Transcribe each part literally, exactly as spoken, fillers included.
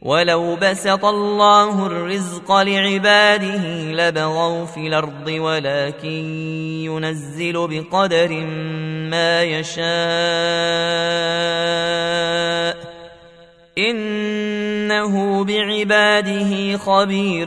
ولو بسط الله الرزق لعباده لبغوا في الأرض ولكن ينزل بقدر ما يشاء إنه بعباده خبير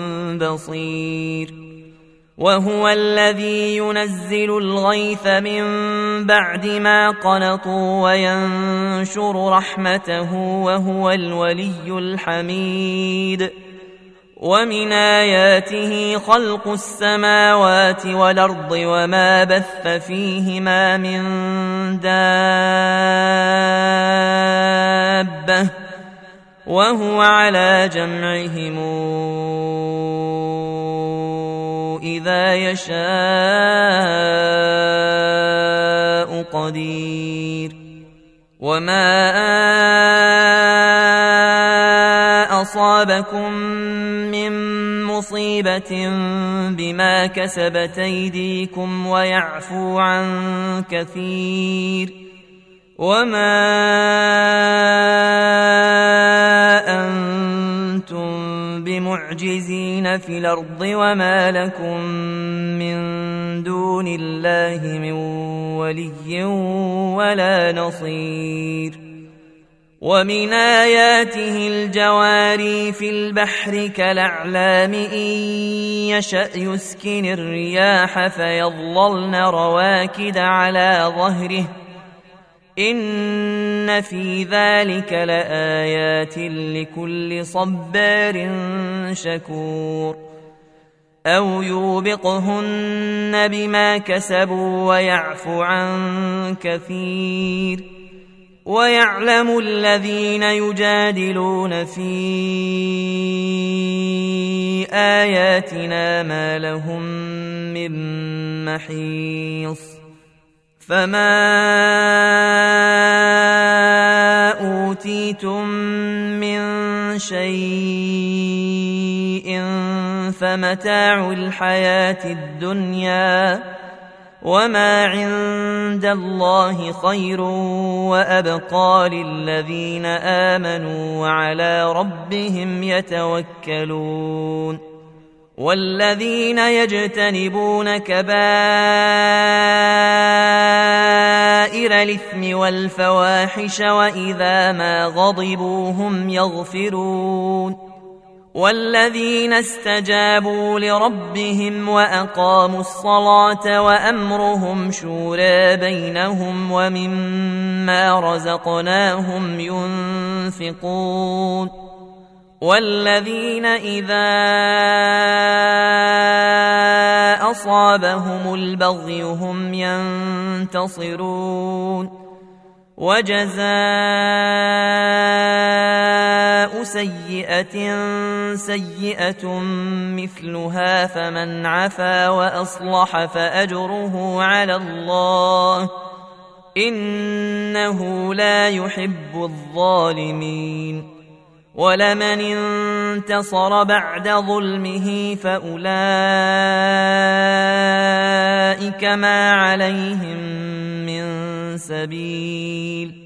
بصير وهو الذي ينزل الغيث من بعد ما قنطوا وينشر رحمته وهو الولي الحميد ومن آياته خلق السماوات والأرض وما بث فيهما من دابة وهو على جمعهم إذا يشاء قدير وما أصابكم من مصيبة بما كسبت أيديكم ويعفو عن كثير وما أنتم بمعجزين في الأرض وما لكم من دون الله من ولي ولا نصير ومن آياته الجواري في البحر كالأعلام إن يشأ يسكن الرياح فيظللن رواكد على ظهره إن في ذلك لآيات لكل صبار شكور أو يوبقهن بما كسبوا ويعفو عن كثير ويعلم الذين يجادلون في آياتنا ما لهم من محيص فما أوتيتم من شيء فمتاع الحياة الدنيا وما عند الله خير وأبقى للذين آمنوا وعلى ربهم يتوكلون والذين يجتنبون كبائر الإثم والفواحش وإذا ما غضبوا هم يغفرون والذين استجابوا لربهم وأقاموا الصلاة وأمرهم شورى بينهم ومما رزقناهم ينفقون والذين إذا أصابهم البغي هم ينتصرون وجزاء سيئة سيئة مثلها فمن عفا وأصلح فأجره على الله إنه لا يحب الظالمين ولمن انتصر بعد ظلمه فأولئك ما عليهم من سبيل